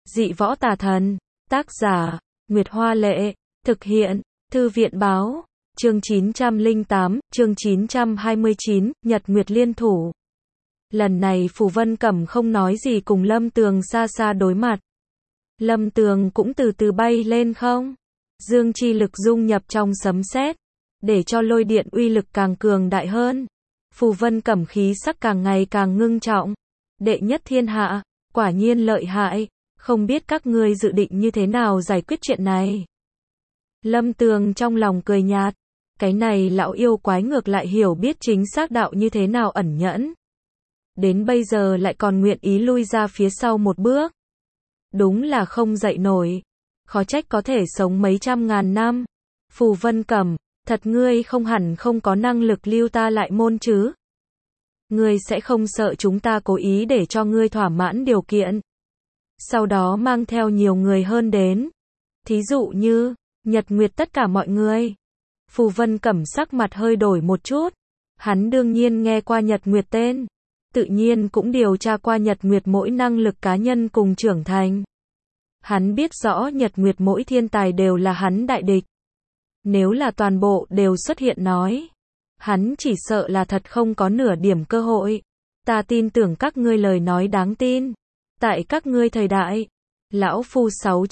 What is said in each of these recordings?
Dị võ tà thần. Tác giả, Nguyệt Hoa Lệ. Thực hiện, Thư viện Báo. Chương 908, chương 929, Nhật Nguyệt liên thủ. Lần này Phù Vân Cẩm không nói gì cùng Lâm Tường xa xa đối mặt. Lâm Tường cũng từ từ bay lên không. Dương chi lực dung nhập trong sấm sét, để cho lôi điện uy lực càng cường đại hơn. Phù Vân Cẩm khí sắc càng ngày càng ngưng trọng. Đệ nhất thiên hạ, quả nhiên lợi hại, không biết các ngươi dự định như thế nào giải quyết chuyện này. Lâm Tường trong lòng cười nhạt, cái này lão yêu quái ngược lại hiểu biết chính xác đạo như thế nào ẩn nhẫn. Đến bây giờ lại còn nguyện ý lui ra phía sau một bước. Đúng là không dậy nổi, khó trách có thể sống mấy trăm ngàn năm. Phù Vân Cẩm, thật ngươi không hẳn không có năng lực lưu ta lại môn chứ. Ngươi sẽ không sợ chúng ta cố ý để cho ngươi thỏa mãn điều kiện, sau đó mang theo nhiều người hơn đến. Thí dụ như, Nhật Nguyệt tất cả mọi người. Phù Vân Cẩm sắc mặt hơi đổi một chút. Hắn đương nhiên nghe qua Nhật Nguyệt tên. Tự nhiên cũng điều tra qua Nhật Nguyệt mỗi năng lực cá nhân cùng trưởng thành. Hắn biết rõ Nhật Nguyệt mỗi thiên tài đều là hắn đại địch. Nếu là toàn bộ đều xuất hiện nói, hắn chỉ sợ là thật không có nửa điểm cơ hội. Ta tin tưởng các ngươi lời nói đáng tin. Tại các ngươi thời đại, lão phu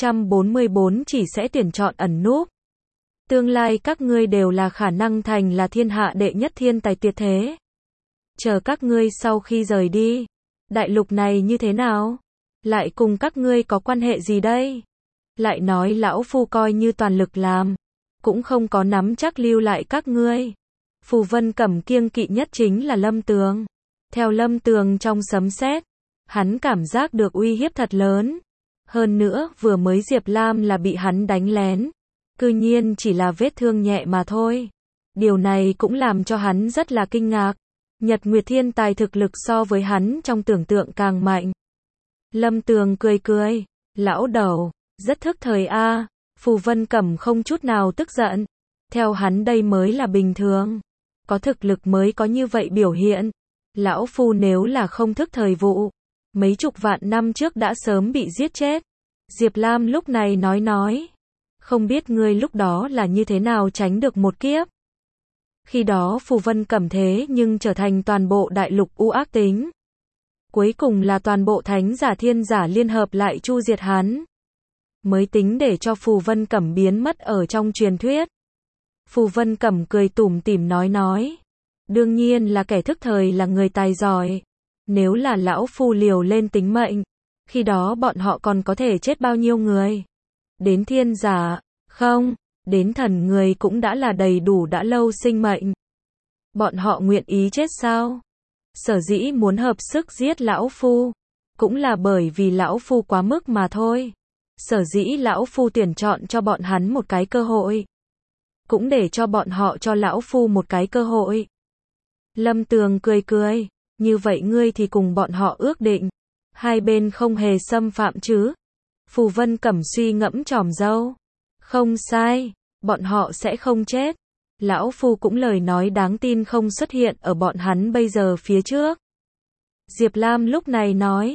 644 chỉ sẽ tuyển chọn ẩn núp. Tương lai các ngươi đều là khả năng thành là thiên hạ đệ nhất thiên tài tuyệt thế. Chờ các ngươi sau khi rời đi, đại lục này như thế nào? Lại cùng các ngươi có quan hệ gì đây? Lại nói lão phu coi như toàn lực làm, cũng không có nắm chắc lưu lại các ngươi. Phù Vân Cẩm kiêng kỵ nhất chính là Lâm Tường. Theo Lâm Tường trong sấm sét, hắn cảm giác được uy hiếp thật lớn. Hơn nữa, vừa mới Diệp Lam là bị hắn đánh lén. Cư nhiên chỉ là vết thương nhẹ mà thôi. Điều này cũng làm cho hắn rất là kinh ngạc. Nhật Nguyệt thiên tài thực lực so với hắn trong tưởng tượng càng mạnh. Lâm Tường cười cười. Lão đầu, rất thức thời a. Phù Vân Cẩm không chút nào tức giận. Theo hắn đây mới là bình thường. Có thực lực mới có như vậy biểu hiện. Lão phu nếu là không thức thời vụ, mấy chục vạn năm trước đã sớm bị giết chết. Diệp Lam lúc này nói. Không biết ngươi lúc đó là như thế nào tránh được một kiếp. Khi đó Phù Vân Cẩm thế nhưng trở thành toàn bộ đại lục u ác tính. Cuối cùng là toàn bộ thánh giả thiên giả liên hợp lại chu diệt hắn. Mới tính để cho Phù Vân Cẩm biến mất ở trong truyền thuyết. Phù Vân Cẩm cười tủm tỉm nói. Đương nhiên là kẻ thức thời là người tài giỏi. Nếu là lão phu liều lên tính mệnh, khi đó bọn họ còn có thể chết bao nhiêu người. Đến thiên giả, không, đến thần người cũng đã là đầy đủ đã lâu sinh mệnh. Bọn họ nguyện ý chết sao? Sở dĩ muốn hợp sức giết lão phu, cũng là bởi vì lão phu quá mức mà thôi. Sở dĩ lão phu tuyển chọn cho bọn hắn một cái cơ hội, cũng để cho bọn họ cho lão phu một cái cơ hội. Lâm Tường cười. Như vậy ngươi thì cùng bọn họ ước định, hai bên không hề xâm phạm chứ? Phù Vân Cẩm suy ngẫm chòm râu. Không sai, bọn họ sẽ không chết. Lão phu cũng lời nói đáng tin không xuất hiện ở bọn hắn bây giờ phía trước. Diệp Lam lúc này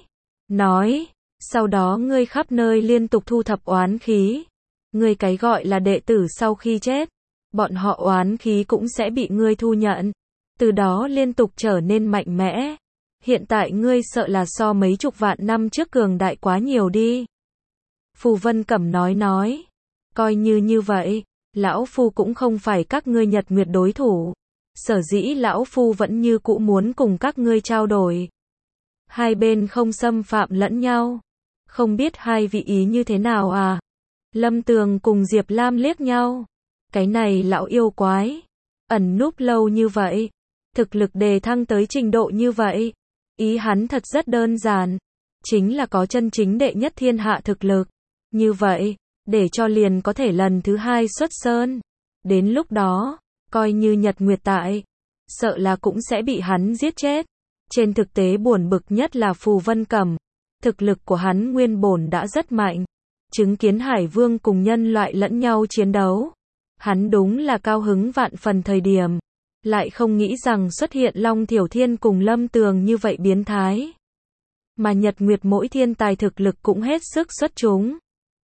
nói, sau đó ngươi khắp nơi liên tục thu thập oán khí. Ngươi cái gọi là đệ tử sau khi chết, bọn họ oán khí cũng sẽ bị ngươi thu nhận. Từ đó liên tục trở nên mạnh mẽ. Hiện tại ngươi sợ là so mấy chục vạn năm trước cường đại quá nhiều đi. Phù Vân Cẩm nói. Coi như vậy, lão phu cũng không phải các ngươi Nhật Nguyệt đối thủ. Sở dĩ lão phu vẫn như cũ muốn cùng các ngươi trao đổi. Hai bên không xâm phạm lẫn nhau. Không biết hai vị ý như thế nào à? Lâm Tường cùng Diệp Lam liếc nhau. Cái này lão yêu quái, ẩn núp lâu như vậy, thực lực đề thăng tới trình độ như vậy. Ý hắn thật rất đơn giản, chính là có chân chính đệ nhất thiên hạ thực lực. Như vậy, để cho liền có thể lần thứ hai xuất sơn. Đến lúc đó, coi như Nhật Nguyệt tại, sợ là cũng sẽ bị hắn giết chết. Trên thực tế buồn bực nhất là Phù Vân Cẩm. Thực lực của hắn nguyên bổn đã rất mạnh. Chứng kiến Hải Vương cùng nhân loại lẫn nhau chiến đấu, hắn đúng là cao hứng vạn phần thời điểm. Lại không nghĩ rằng xuất hiện Long Thiểu Thiên cùng Lâm Tường như vậy biến thái. mà Nhật Nguyệt mỗi thiên tài thực lực cũng hết sức xuất chúng.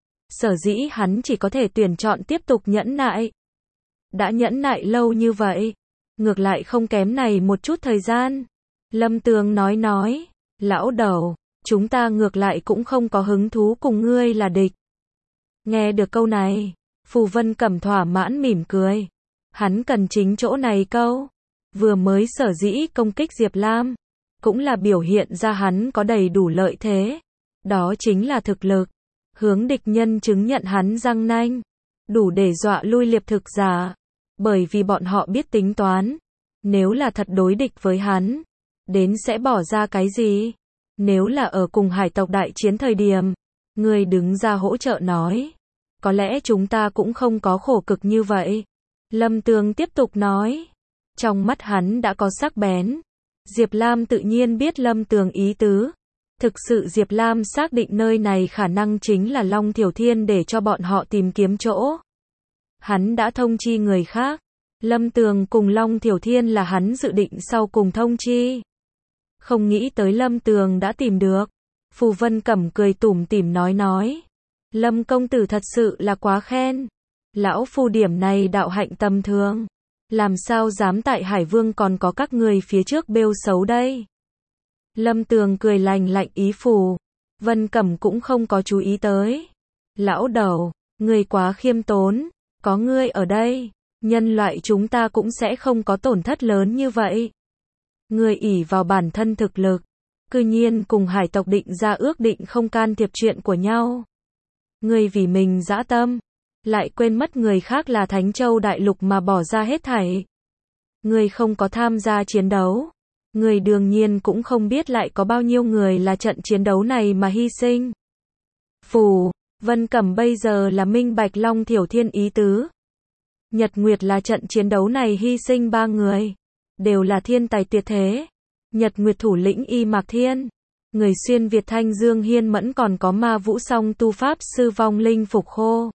Sở dĩ hắn chỉ có thể tuyển chọn tiếp tục nhẫn nại. Đã nhẫn nại lâu như vậy, ngược lại không kém này một chút thời gian. Lâm Tường nói, lão đầu, chúng ta ngược lại cũng không có hứng thú cùng ngươi là địch. Nghe được câu này, Phù Vân Cẩm thỏa mãn mỉm cười. Hắn cần chính chỗ này câu. Vừa mới sở dĩ công kích Diệp Lam, cũng là biểu hiện ra hắn có đầy đủ lợi thế. Đó chính là thực lực. Hướng địch nhân chứng nhận hắn răng nanh. Đủ để dọa lui liệp thực giả. Bởi vì bọn họ biết tính toán. Nếu là thật đối địch với hắn, đến sẽ bỏ ra cái gì? Nếu là ở cùng hải tộc đại chiến thời điểm, người đứng ra hỗ trợ nói. Có lẽ chúng ta cũng không có khổ cực như vậy. Lâm Tường tiếp tục nói. Trong mắt hắn đã có sắc bén. Diệp Lam tự nhiên biết Lâm Tường ý tứ. Thực sự Diệp Lam xác định nơi này khả năng chính là Long Thiểu Thiên để cho bọn họ tìm kiếm chỗ. Hắn đã thông chi người khác. Lâm Tường cùng Long Thiểu Thiên là hắn dự định sau cùng thông chi. Không nghĩ tới Lâm Tường đã tìm được. Phù Vân Cẩm cười tủm tỉm nói. Lâm công tử thật sự là quá khen. Lão phu điểm này đạo hạnh tầm thường. Làm sao dám tại Hải Vương còn có các người phía trước bêu xấu đây. Lâm Tường cười lạnh ý Phù Vân Cẩm cũng không có chú ý tới. Lão đầu, người quá khiêm tốn. Có ngươi ở đây, nhân loại chúng ta cũng sẽ không có tổn thất lớn như vậy. Ngươi ỷ vào bản thân thực lực, cư nhiên cùng hải tộc định ra ước định không can thiệp chuyện của nhau. Ngươi vì mình dã tâm, lại quên mất người khác là Thánh Châu Đại Lục mà bỏ ra hết thảy. Ngươi không có tham gia chiến đấu. Ngươi đương nhiên cũng không biết lại có bao nhiêu người là trận chiến đấu này mà hy sinh. Phù Vân Cẩm bây giờ là minh bạch Long Thiểu Thiên ý tứ. Nhật Nguyệt là trận chiến đấu này hy sinh 3 người. Đều là thiên tài tuyệt thế. Nhật Nguyệt thủ lĩnh Y Mạc Thiên. Người xuyên Việt Thanh Dương Hiên Mẫn còn có Ma Vũ Song tu pháp sư Vong Linh Phục Khô.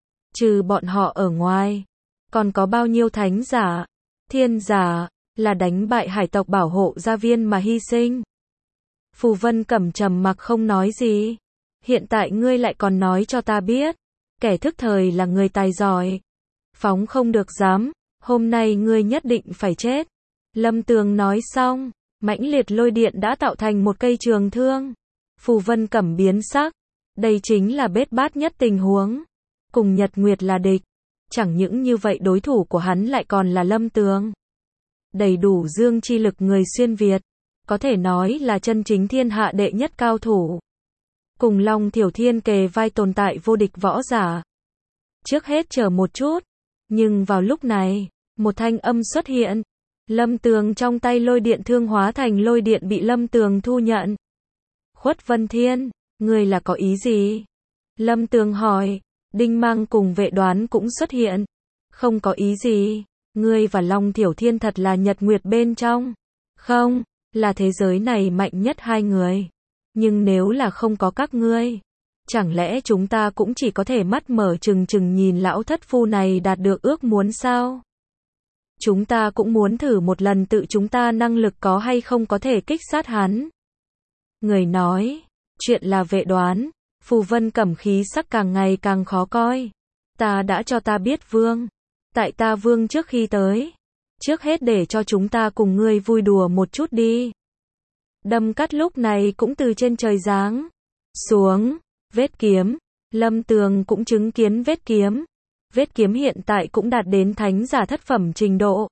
Trừ bọn họ ở ngoài. Còn có bao nhiêu thánh giả, thiên giả, là đánh bại hải tộc bảo hộ gia viên mà hy sinh. Phù Vân Cẩm trầm mặc không nói gì. Hiện tại ngươi lại còn nói cho ta biết. Kẻ thức thời là người tài giỏi. Phóng không được dám. Hôm nay ngươi nhất định phải chết. Lâm Tường nói xong. Mãnh liệt lôi điện đã tạo thành một cây trường thương. Phù Vân Cẩm biến sắc. Đây chính là bết bát nhất tình huống. Cùng Nhật Nguyệt là địch. Chẳng những như vậy đối thủ của hắn lại còn là Lâm Tường. Đầy đủ dương chi lực người xuyên Việt. Có thể nói là chân chính thiên hạ đệ nhất cao thủ. Cùng Long Thiểu Thiên kề vai tồn tại vô địch võ giả. Trước hết chờ một chút. Nhưng vào lúc này, một thanh âm xuất hiện. Lâm Tường trong tay lôi điện thương hóa thành lôi điện bị Lâm Tường thu nhận. Khuất Vân Thiên, ngươi là có ý gì? Lâm Tường hỏi. Đinh Mang cùng Vệ Đoán cũng xuất hiện. Không có ý gì. Ngươi và Long Thiểu Thiên thật là Nhật Nguyệt bên trong. Không, là thế giới này mạnh nhất hai người. Nhưng nếu là không có các ngươi, chẳng lẽ chúng ta cũng chỉ có thể mắt mở trừng trừng nhìn lão thất phu này đạt được ước muốn sao? Chúng ta cũng muốn thử một lần tự chúng ta năng lực có hay không có thể kích sát hắn. Người nói, chuyện là Vệ Đoán. Phù Vân Cẩm khí sắc càng ngày càng khó coi. Ta đã cho ta biết Vương. Tại ta Vương trước khi tới. Trước hết để cho chúng ta cùng ngươi vui đùa một chút đi. Đâm cắt lúc này cũng từ trên trời giáng xuống. Vết kiếm. Lâm Tường cũng chứng kiến vết kiếm. Vết kiếm hiện tại cũng đạt đến thánh giả thất phẩm trình độ.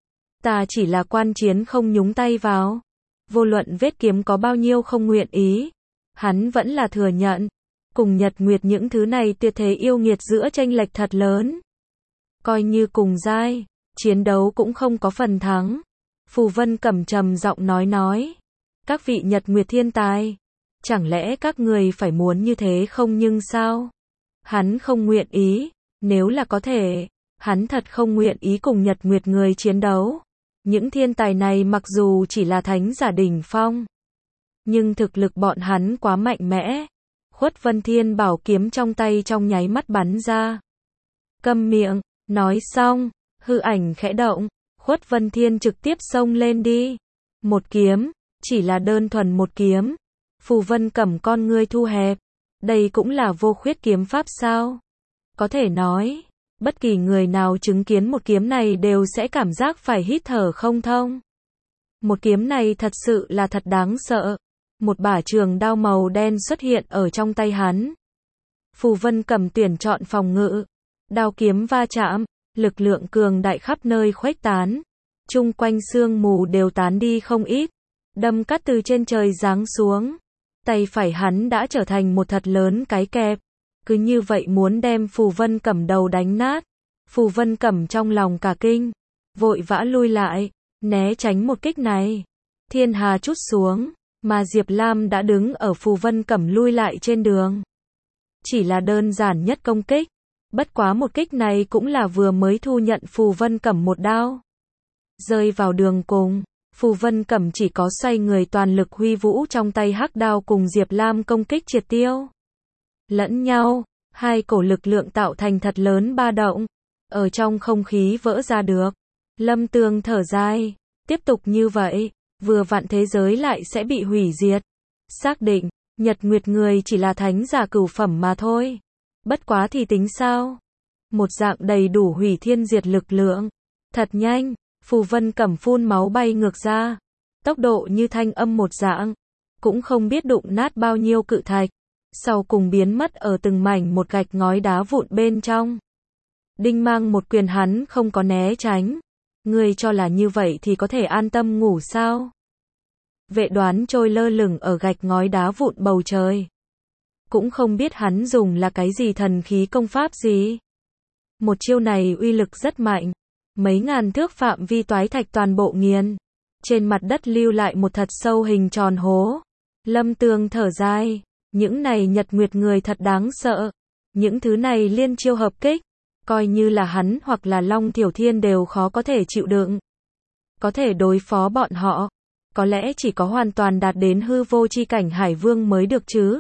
Ta chỉ là quan chiến không nhúng tay vào. Vô luận vết kiếm có bao nhiêu không nguyện ý. Hắn vẫn là thừa nhận. Cùng Nhật Nguyệt những thứ này tuyệt thế yêu nghiệt giữa chênh lệch thật lớn. Coi như cùng giai, chiến đấu cũng không có phần thắng. Phù Vân Cẩm trầm giọng nói. Các vị Nhật Nguyệt thiên tài, chẳng lẽ các người phải muốn như thế không nhưng sao? Hắn không nguyện ý, nếu là có thể, hắn thật không nguyện ý cùng Nhật Nguyệt người chiến đấu. Những thiên tài này mặc dù chỉ là thánh giả đỉnh phong, nhưng thực lực bọn hắn quá mạnh mẽ. Khuất Vân Thiên bảo kiếm trong tay trong nháy mắt bắn ra. Câm miệng, nói xong, hư ảnh khẽ động, Khuất Vân Thiên trực tiếp xông lên đi. Một kiếm, chỉ là đơn thuần một kiếm. Phù Vân Cẩm con ngươi thu hẹp. Đây cũng là vô khuyết kiếm pháp sao? Có thể nói, bất kỳ người nào chứng kiến một kiếm này đều sẽ cảm giác phải hít thở không thông. Một kiếm này thật sự là thật đáng sợ. Một bả trường đao màu đen xuất hiện ở trong tay hắn. Phù Vân Cẩm tuyển chọn phòng ngự. Đao kiếm va chạm, lực lượng cường đại khắp nơi khuếch tán. Chung quanh sương mù đều tán đi không ít. Đâm cắt từ trên trời giáng xuống. Tay phải hắn đã trở thành một thật lớn cái kẹp. Cứ như vậy muốn đem Phù Vân Cẩm đầu đánh nát. Phù Vân Cẩm trong lòng cả kinh. Vội vã lui lại, né tránh một kích này. Thiên hà trút xuống, mà Diệp Lam đã đứng ở Phù Vân Cẩm lui lại trên đường. Chỉ là đơn giản nhất công kích. Bất quá một kích này cũng là vừa mới thu nhận Phù Vân Cẩm một đao. Rơi vào đường cùng, Phù Vân Cẩm chỉ có xoay người toàn lực huy vũ trong tay hắc đao cùng Diệp Lam công kích triệt tiêu. Lẫn nhau, hai cổ lực lượng tạo thành thật lớn ba động. Ở trong không khí vỡ ra được. Lâm Tường thở dài. Tiếp tục như vậy, vừa vặn thế giới lại sẽ bị hủy diệt. Xác định, Nhật Nguyệt người chỉ là thánh giả cửu phẩm mà thôi. Bất quá thì tính sao? Một dạng đầy đủ hủy thiên diệt lực lượng. Thật nhanh, Phù Vân Cẩm phun máu bay ngược ra. Tốc độ như thanh âm một dạng. Cũng không biết đụng nát bao nhiêu cự thạch. Sau cùng biến mất ở từng mảnh một gạch ngói đá vụn bên trong. Đinh Mang một quyền hắn không có né tránh. Ngươi cho là như vậy thì có thể an tâm ngủ sao? Vệ Đoán trôi lơ lửng ở gạch ngói đá vụn bầu trời. Cũng không biết hắn dùng là cái gì thần khí công pháp gì. Một chiêu này uy lực rất mạnh. Mấy ngàn thước phạm vi toái thạch toàn bộ nghiền. Trên mặt đất lưu lại một thật sâu hình tròn hố. Lâm Tường thở dài. Những này Nhật Nguyệt người thật đáng sợ. Những thứ này liên chiêu hợp kích. Coi như là hắn hoặc là Long Tiểu Thiên đều khó có thể chịu đựng. Có thể đối phó bọn họ. Có lẽ chỉ có hoàn toàn đạt đến hư vô chi cảnh Hải Vương mới được chứ.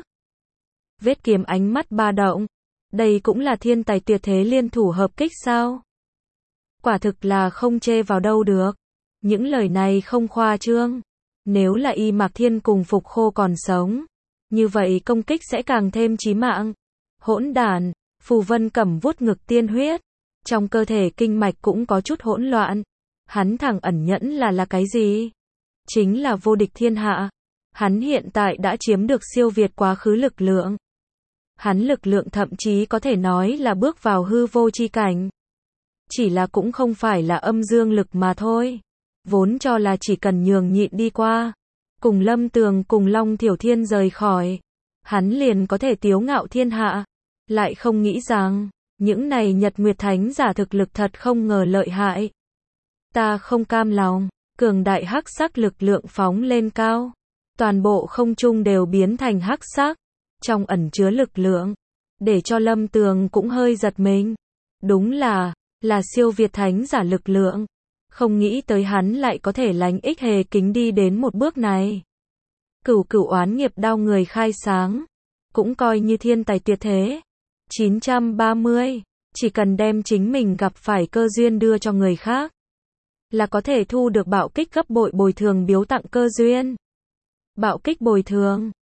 Vết kiếm ánh mắt ba động. Đây cũng là thiên tài tuyệt thế liên thủ hợp kích sao? Quả thực là không chê vào đâu được. Những lời này không khoa trương. Nếu là Y Mạc Thiên cùng Phục Khô còn sống, như vậy công kích sẽ càng thêm chí mạng. Hỗn đản, Phù Vân Cẩm vuốt ngực tiên huyết. Trong cơ thể kinh mạch cũng có chút hỗn loạn. Hắn thẳng ẩn nhẫn là cái gì? Chính là vô địch thiên hạ. Hắn hiện tại đã chiếm được siêu việt quá khứ lực lượng. Hắn lực lượng thậm chí có thể nói là bước vào hư vô chi cảnh. Chỉ là cũng không phải là âm dương lực mà thôi. Vốn cho là chỉ cần nhường nhịn đi qua. Cùng Lâm Tường cùng Long Tiểu Thiên rời khỏi. Hắn liền có thể tiếu ngạo thiên hạ. Lại không nghĩ rằng, những này Nhật Nguyệt Thánh giả thực lực thật không ngờ lợi hại. Ta không cam lòng, cường đại hắc sắc lực lượng phóng lên cao. Toàn bộ không trung đều biến thành hắc sắc. Trong ẩn chứa lực lượng. Để cho Lâm Tường cũng hơi giật mình. Đúng là siêu việt thánh giả lực lượng. Không nghĩ tới hắn lại có thể lánh ích hề kính đi đến một bước này. Cửu oán nghiệp đao người khai sáng. Cũng coi như thiên tài tuyệt thế. 930. Chỉ cần đem chính mình gặp phải cơ duyên đưa cho người khác. Là có thể thu được bạo kích gấp bội bồi thường biếu tặng cơ duyên. Bạo kích bồi thường.